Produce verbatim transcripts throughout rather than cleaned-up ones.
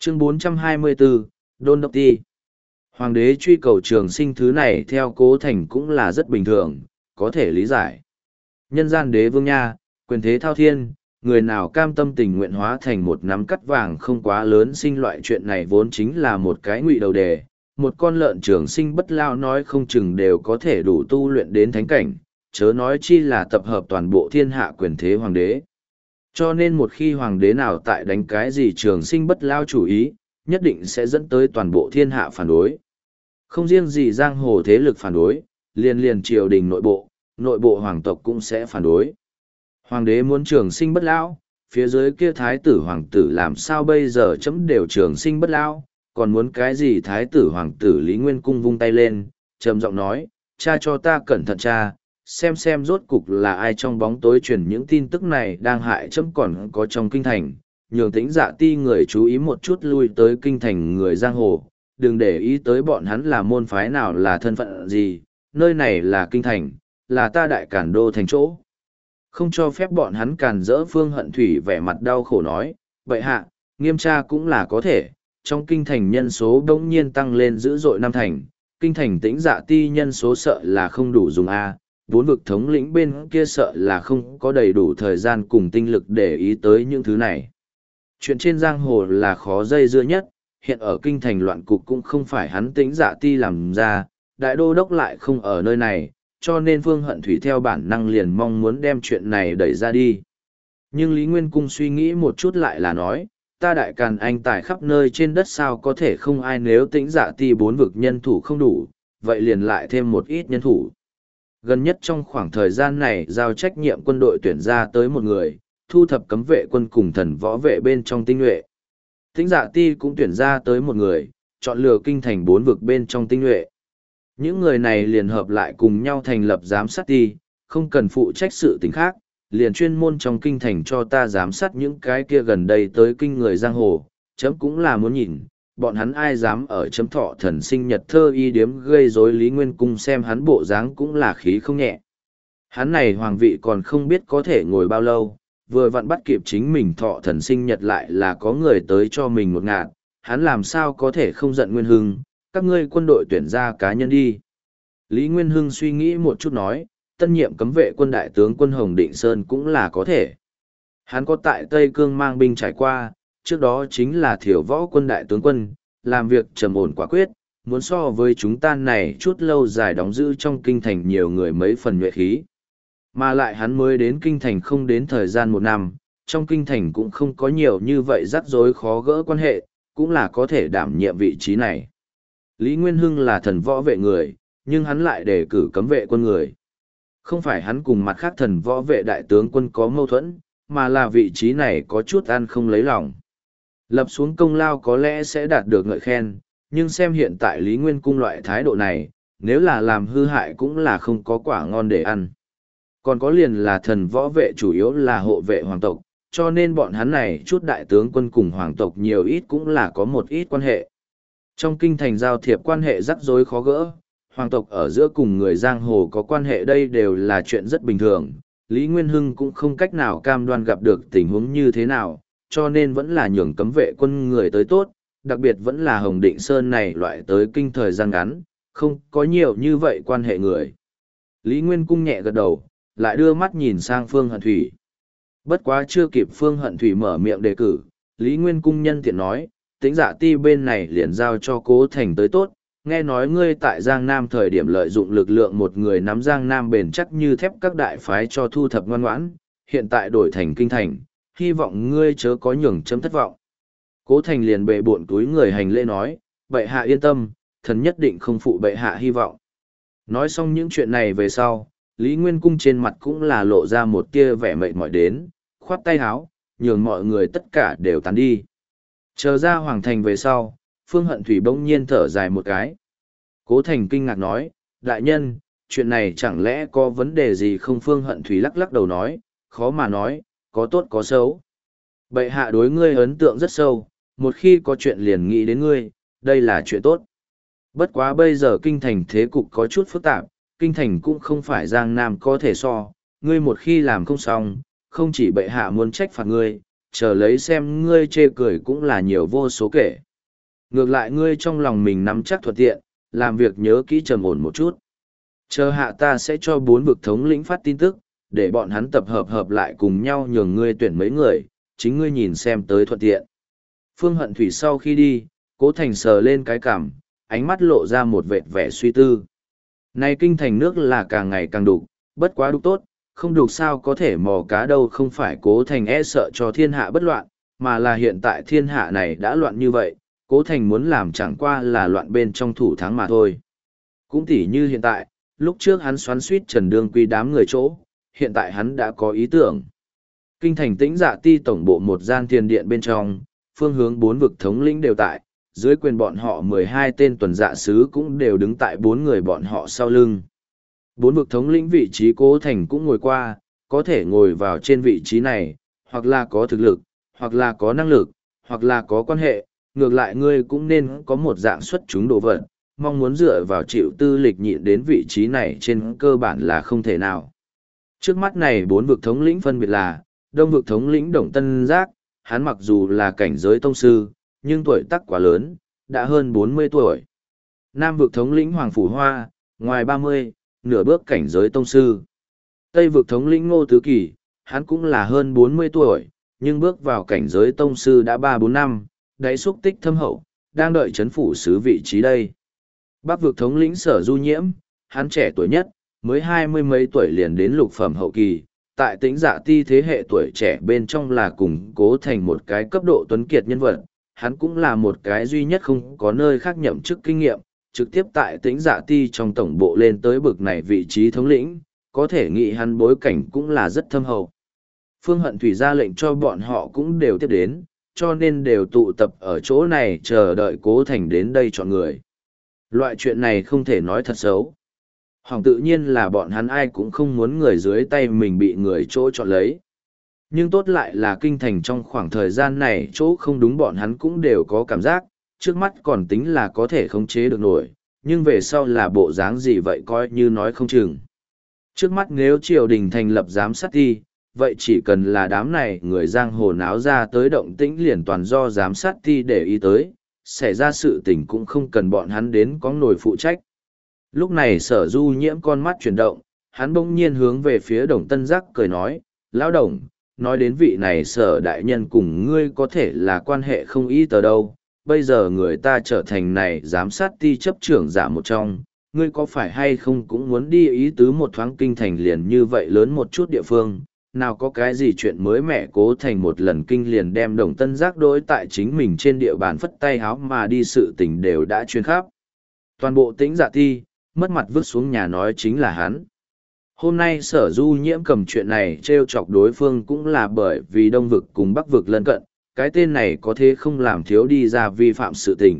Chương bốn trăm hai mươi bốn, Đôn Đốc Ti. Hoàng đế truy cầu trường sinh thứ này theo Cố Thành cũng là rất bình thường, có thể lý giải. Nhân gian đế vương nha, quyền thế thao thiên, người nào cam tâm tình nguyện hóa thành một nắm cắt vàng không quá lớn sinh loại chuyện này vốn chính là một cái ngụy đầu đề. Một con lợn trường sinh bất lao nói không chừng đều có thể đủ tu luyện đến thánh cảnh, chớ nói chi là tập hợp toàn bộ thiên hạ quyền thế hoàng đế. Cho nên một khi hoàng đế nào tại đánh cái gì trường sinh bất lao chủ ý, nhất định sẽ dẫn tới toàn bộ thiên hạ phản đối. Không riêng gì giang hồ thế lực phản đối, liền liền triều đình nội bộ, nội bộ hoàng tộc cũng sẽ phản đối. Hoàng đế muốn trường sinh bất lão, phía dưới kia thái tử hoàng tử làm sao bây giờ chấm đều trường sinh bất lão, còn muốn cái gì thái tử hoàng tử Lý Nguyên Cung vung tay lên, trầm giọng nói, cha cho ta cẩn thận cha, xem xem rốt cục là ai trong bóng tối truyền những tin tức này đang hại chấm còn có trong kinh thành, nhường tĩnh dạ ti người chú ý một chút lui tới kinh thành người giang hồ, đừng để ý tới bọn hắn là môn phái nào là thân phận gì, nơi này là kinh thành, là ta đại cản đô thành chỗ. Không cho phép bọn hắn càn rỡ. Phương Hận Thủy vẻ mặt đau khổ nói, vậy hạ, nghiêm tra cũng là có thể, trong kinh thành nhân số đống nhiên tăng lên dữ dội năm thành, kinh thành tĩnh dạ ti nhân số sợ là không đủ dùng A, bốn vực thống lĩnh bên kia sợ là không có đầy đủ thời gian cùng tinh lực để ý tới những thứ này. Chuyện trên giang hồ là khó dây dưa nhất, hiện ở kinh thành loạn cục cũng không phải hắn tĩnh dạ ti làm ra, đại đô đốc lại không ở nơi này, cho nên Phương Hận Thủy theo bản năng liền mong muốn đem chuyện này đẩy ra đi. Nhưng Lý Nguyên Cung suy nghĩ một chút lại là nói, ta đại càn anh tài khắp nơi trên đất sao có thể không ai, nếu tĩnh dạ ti bốn vực nhân thủ không đủ, vậy liền lại thêm một ít nhân thủ. Gần nhất trong khoảng thời gian này giao trách nhiệm quân đội tuyển ra tới một người, thu thập cấm vệ quân cùng thần võ vệ bên trong tinh nhuệ. Tĩnh dạ ti cũng tuyển ra tới một người, chọn lựa kinh thành bốn vực bên trong tinh nhuệ. Những người này liền hợp lại cùng nhau thành lập giám sát ti, không cần phụ trách sự tình khác, liền chuyên môn trong kinh thành cho ta giám sát những cái kia gần đây tới kinh người giang hồ, chấm cũng là muốn nhìn, bọn hắn ai dám ở chấm thọ thần sinh nhật thơ y điếm gây rối Lý Nguyên Cung, xem hắn bộ dáng cũng là khí không nhẹ. Hắn này hoàng vị còn không biết có thể ngồi bao lâu, vừa vặn bắt kịp chính mình thọ thần sinh nhật lại là có người tới cho mình một ngạt, hắn làm sao có thể không giận Nguyên Hưng, các ngươi quân đội tuyển ra cá nhân đi. Lý Nguyên Hưng suy nghĩ một chút nói, tân nhiệm cấm vệ quân đại tướng quân Hồng Định Sơn cũng là có thể. Hắn có tại Tây Cương mang binh trải qua, trước đó chính là thiểu võ quân đại tướng quân, làm việc trầm ổn quả quyết, muốn so với chúng ta này chút lâu dài đóng giữ trong kinh thành nhiều người mấy phần nhuệ khí. Mà lại hắn mới đến kinh thành không đến thời gian một năm, trong kinh thành cũng không có nhiều như vậy rắc rối khó gỡ quan hệ, cũng là có thể đảm nhiệm vị trí này. Lý Nguyên Hưng là thần võ vệ người, nhưng hắn lại đề cử cấm vệ quân người. Không phải hắn cùng mặt khác thần võ vệ đại tướng quân có mâu thuẫn, mà là vị trí này có chút ăn không lấy lòng. Lập xuống công lao có lẽ sẽ đạt được ngợi khen, nhưng xem hiện tại Lý Nguyên Cung loại thái độ này, nếu là làm hư hại cũng là không có quả ngon để ăn. Còn có liền là thần võ vệ chủ yếu là hộ vệ hoàng tộc, cho nên bọn hắn này chút đại tướng quân cùng hoàng tộc nhiều ít cũng là có một ít quan hệ. Trong kinh thành giao thiệp quan hệ rắc rối khó gỡ, hoàng tộc ở giữa cùng người giang hồ có quan hệ đây đều là chuyện rất bình thường. Lý Nguyên Hưng cũng không cách nào cam đoan gặp được tình huống như thế nào, cho nên vẫn là nhường cấm vệ quân người tới tốt, đặc biệt vẫn là Hồng Định Sơn này loại tới kinh thời gian ngắn, không có nhiều như vậy quan hệ người. Lý Nguyên Cung nhẹ gật đầu, lại đưa mắt nhìn sang Phương Hận Thủy. Bất quá chưa kịp Phương Hận Thủy mở miệng đề cử, Lý Nguyên Cung nhân tiện nói, Tĩnh Dạ ti bên này liền giao cho Cố Thành tới tốt, nghe nói ngươi tại Giang Nam thời điểm lợi dụng lực lượng một người nắm Giang Nam bền chắc như thép các đại phái cho thu thập ngoan ngoãn, hiện tại đổi thành kinh thành, hy vọng ngươi chớ có nhường chấm thất vọng. Cố Thành liền bệ bộn túi người hành lễ nói, bệ hạ yên tâm, thần nhất định không phụ bệ hạ hy vọng. Nói xong những chuyện này về sau, Lý Nguyên Cung trên mặt cũng là lộ ra một tia vẻ mệt mỏi đến, khoát tay háo, nhường mọi người tất cả đều tán đi. Chờ ra hoàng thành về sau, Phương Hận Thủy bỗng nhiên thở dài một cái. Cố Thành kinh ngạc nói, đại nhân, chuyện này chẳng lẽ có vấn đề gì không? Phương Hận Thủy lắc lắc đầu nói, khó mà nói, có tốt có xấu. Bệ hạ đối ngươi ấn tượng rất sâu, một khi có chuyện liền nghĩ đến ngươi, đây là chuyện tốt. Bất quá bây giờ kinh thành thế cục có chút phức tạp, kinh thành cũng không phải Giang Nam có thể so, ngươi một khi làm không xong, không chỉ bệ hạ muốn trách phạt ngươi, chờ lấy xem ngươi chê cười cũng là nhiều vô số kể. Ngược lại ngươi trong lòng mình nắm chắc thuận tiện, làm việc nhớ kỹ trầm ổn một chút. Chờ hạ ta sẽ cho bốn vực thống lĩnh phát tin tức, để bọn hắn tập hợp hợp lại cùng nhau nhường ngươi tuyển mấy người, chính ngươi nhìn xem tới thuận tiện. Phương Hận Thủy sau khi đi, Cố Thành sờ lên cái cằm, ánh mắt lộ ra một vệt vẻ suy tư. Này kinh thành nước là càng ngày càng đục, bất quá đục tốt, không đục sao có thể mò cá đâu, không phải Cố Thành e sợ cho thiên hạ bất loạn, mà là hiện tại thiên hạ này đã loạn như vậy, Cố Thành muốn làm chẳng qua là loạn bên trong thủ thắng mà thôi. Cũng tỉ như hiện tại, lúc trước hắn xoắn suýt Trần Đương Quy đám người chỗ, hiện tại hắn đã có ý tưởng. Kinh thành Tĩnh Dạ Ti tổng bộ một gian tiền điện bên trong, phương hướng bốn vực thống lĩnh đều tại, dưới quyền bọn họ mười hai tên tuần dạ sứ cũng đều đứng tại bốn người bọn họ sau lưng. Bốn vực thống lĩnh vị trí Cố Thành cũng ngồi qua, có thể ngồi vào trên vị trí này, hoặc là có thực lực, hoặc là có năng lực, hoặc là có quan hệ, ngược lại ngươi cũng nên có một dạng xuất chúng đồ vật, mong muốn dựa vào chịu tư lịch nhịn đến vị trí này trên cơ bản là không thể nào. Trước mắt này bốn vực thống lĩnh phân biệt là, Đông vực thống lĩnh Đồng Tân Giác, hắn mặc dù là cảnh giới tông sư, nhưng tuổi tác quá lớn, đã hơn bốn mươi tuổi. Nam vực thống lĩnh Hoàng Phủ Hoa, ngoài ba mươi, nửa bước cảnh giới tông sư. Tây vực thống lĩnh Ngô Tứ Kỳ, hắn cũng là hơn bốn mươi tuổi, nhưng bước vào cảnh giới tông sư đã ba bốn năm, đáy xúc tích thâm hậu, đang đợi chấn phủ sứ vị trí đây. Bắc vực thống lĩnh Sở Du Nhiễm, hắn trẻ tuổi nhất, mới hai mươi mấy tuổi liền đến lục phẩm hậu kỳ, tại Tĩnh Dạ Ti thế hệ tuổi trẻ bên trong là củng cố thành một cái cấp độ tuấn kiệt nhân vật, hắn cũng là một cái duy nhất không có nơi khác nhậm chức kinh nghiệm, trực tiếp tại Tĩnh Dạ Ti trong tổng bộ lên tới bực này vị trí thống lĩnh, có thể nghĩ hắn bối cảnh cũng là rất thâm hậu. Phương Hận Thủy ra lệnh cho bọn họ cũng đều tiếp đến, cho nên đều tụ tập ở chỗ này chờ đợi Cố Thành đến đây chọn người. Loại chuyện này không thể nói thật xấu. Hoàng tự nhiên là bọn hắn ai cũng không muốn người dưới tay mình bị người chỗ chọn lấy. Nhưng tốt lại là kinh thành trong khoảng thời gian này chỗ không đúng bọn hắn cũng đều có cảm giác, trước mắt còn tính là có thể khống chế được nổi, nhưng về sau là bộ dáng gì vậy coi như nói không chừng. Trước mắt nếu triều đình thành lập giám sát ti, vậy chỉ cần là đám này người giang hồ náo ra tới động tĩnh liền toàn do giám sát ti để ý tới, xảy ra sự tình cũng không cần bọn hắn đến có nổi phụ trách. Lúc này Sở Du Nhiễm con mắt chuyển động, hắn bỗng nhiên hướng về phía Đồng Tân Giác cười nói, lão Đồng, nói đến vị này Sở đại nhân cùng ngươi có thể là quan hệ không ý tờ đâu, bây giờ người ta trở thành này giám sát ti chấp trưởng giả một trong, ngươi có phải hay không cũng muốn đi ý tứ một thoáng kinh thành liền như vậy lớn một chút địa phương, nào có cái gì chuyện mới mẻ Cố Thành một lần kinh liền đem Đồng Tân Giác đối tại chính mình trên địa bàn phất tay háo mà đi sự tình đều đã truyền khắp. Toàn bộ Tĩnh Dạ Ti, mất mặt vứt xuống nhà nói chính là hắn. Hôm nay Sở Du Nhiễm cầm chuyện này trêu chọc đối phương cũng là bởi vì Đông vực cùng Bắc vực lân cận, cái tên này có thế không làm thiếu đi ra vi phạm sự tình.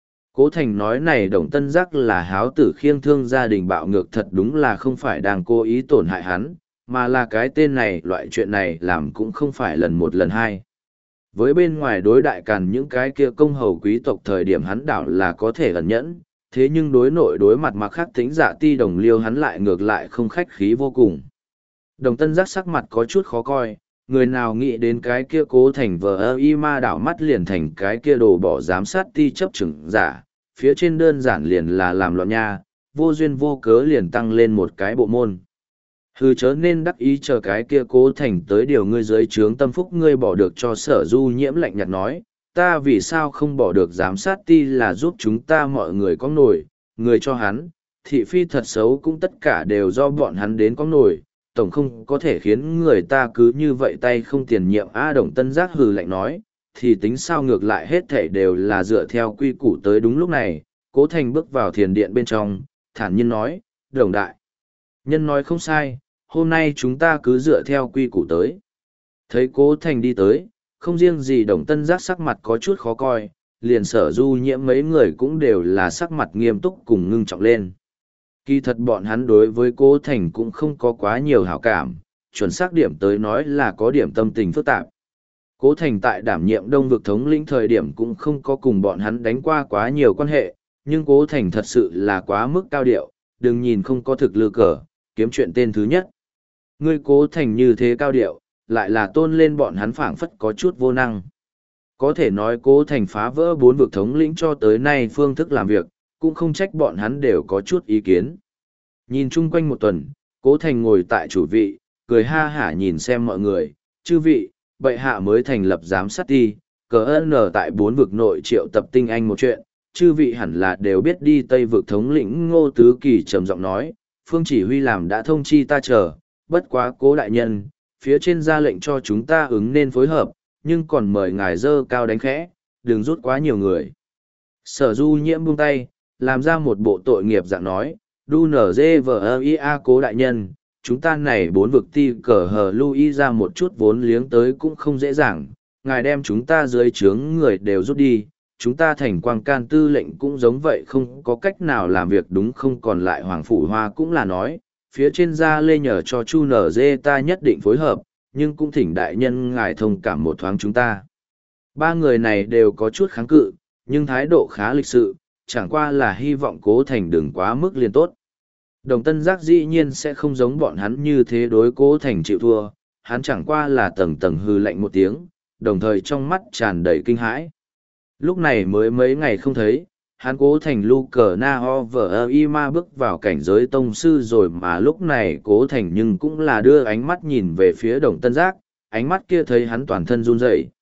Cố Thành nói này Đồng Tân Giác là háo tử khiêng thương gia đình bạo ngược thật đúng là không phải đang cố ý tổn hại hắn, mà là cái tên này loại chuyện này làm cũng không phải lần một lần hai. Với bên ngoài đối đại càn những cái kia công hầu quý tộc thời điểm hắn đảo là có thể ẩn nhẫn, thế nhưng đối nội đối mặt mặc khác Tĩnh Dạ Ti đồng liêu hắn lại ngược lại không khách khí vô cùng. Đồng Tân Giác sắc mặt có chút khó coi, người nào nghĩ đến cái kia Cố Thành vờ ơ y ma đảo mắt liền thành cái kia đồ bỏ giám sát ti chấp trưởng giả, phía trên đơn giản liền là làm loạn nha, vô duyên vô cớ liền tăng lên một cái bộ môn. Hừ chớ nên đắc ý chờ cái kia Cố Thành tới điều ngươi dưới trướng tâm phúc ngươi bỏ được cho Sở Du Nhiễm lạnh nhạt nói, ta vì sao không bỏ được giám sát ti là giúp chúng ta mọi người có nổi, người cho hắn, thị phi thật xấu cũng tất cả đều do bọn hắn đến có nổi, tổng không có thể khiến người ta cứ như vậy tay không tiền nhiệm. A Đồng Tân Giác hừ lạnh nói, thì tính sao ngược lại hết thể đều là dựa theo quy củ tới. Đúng lúc này, Cố Thành bước vào thiền điện bên trong, thản nhiên nói, Đồng đại nhân nói không sai, hôm nay chúng ta cứ dựa theo quy củ tới. Thấy Cố Thành đi tới, không riêng gì Đồng Tân Giác sắc mặt có chút khó coi, liền Sở Du Nhiễm mấy người cũng đều là sắc mặt nghiêm túc cùng ngưng trọng lên. Kỳ thật bọn hắn đối với Cố Thành cũng không có quá nhiều hảo cảm, chuẩn xác điểm tới nói là có điểm tâm tình phức tạp. Cố Thành tại đảm nhiệm Đông vực thống lĩnh thời điểm cũng không có cùng bọn hắn đánh qua quá nhiều quan hệ, nhưng Cố Thành thật sự là quá mức cao điệu, đừng nhìn không có thực lực cờ, kiếm chuyện tên thứ nhất. Ngươi Cố Thành như thế cao điệu, lại là tôn lên bọn hắn phảng phất có chút vô năng. Có thể nói cố thành phá vỡ bốn vực thống lĩnh cho tới nay phương thức làm việc, cũng không trách bọn hắn đều có chút ý kiến. Nhìn chung quanh một tuần, cố thành ngồi tại chủ vị, cười ha hả nhìn xem mọi người, chư vị, bệ hạ mới thành lập giám sát ti, cờ ơn ở tại bốn vực nội triệu tập tinh anh một chuyện, chư vị hẳn là đều biết đi Tây vực thống lĩnh Ngô Tứ Kỳ trầm giọng nói, phương chỉ huy làm đã thông chi ta chờ, bất quá cố đại nhân, phía trên ra lệnh cho chúng ta ứng nên phối hợp, nhưng còn mời ngài dơ cao đánh khẽ, đừng rút quá nhiều người. Sở du nhiễm buông tay, làm ra một bộ tội nghiệp dạng nói, đu nở dê vờ ia cố đại nhân, chúng ta này bốn vực ti cờ hờ lui ra một chút vốn liếng tới cũng không dễ dàng, ngài đem chúng ta dưới trướng người đều rút đi, chúng ta thành quang can tư lệnh cũng giống vậy không có cách nào làm việc đúng không, còn lại Hoàng Phủ Hoa cũng là nói, phía trên gia lê nhờ cho chu nở dê ta nhất định phối hợp, nhưng cũng thỉnh đại nhân ngài thông cảm một thoáng chúng ta. Ba người này đều có chút kháng cự, nhưng thái độ khá lịch sự, chẳng qua là hy vọng cố thành đừng quá mức liên tốt. Đồng Tân Giác dĩ nhiên sẽ không giống bọn hắn như thế đối cố thành chịu thua, hắn chẳng qua là tầng tầng hư lạnh một tiếng, đồng thời trong mắt tràn đầy kinh hãi. Lúc này mới mấy ngày không thấy, hắn cố thành lu cờ na ho vờ y ma bước vào cảnh giới tông sư rồi mà lúc này cố thành nhưng cũng là đưa ánh mắt nhìn về phía Đồng Tân Giác, ánh mắt kia thấy hắn toàn thân run rẩy,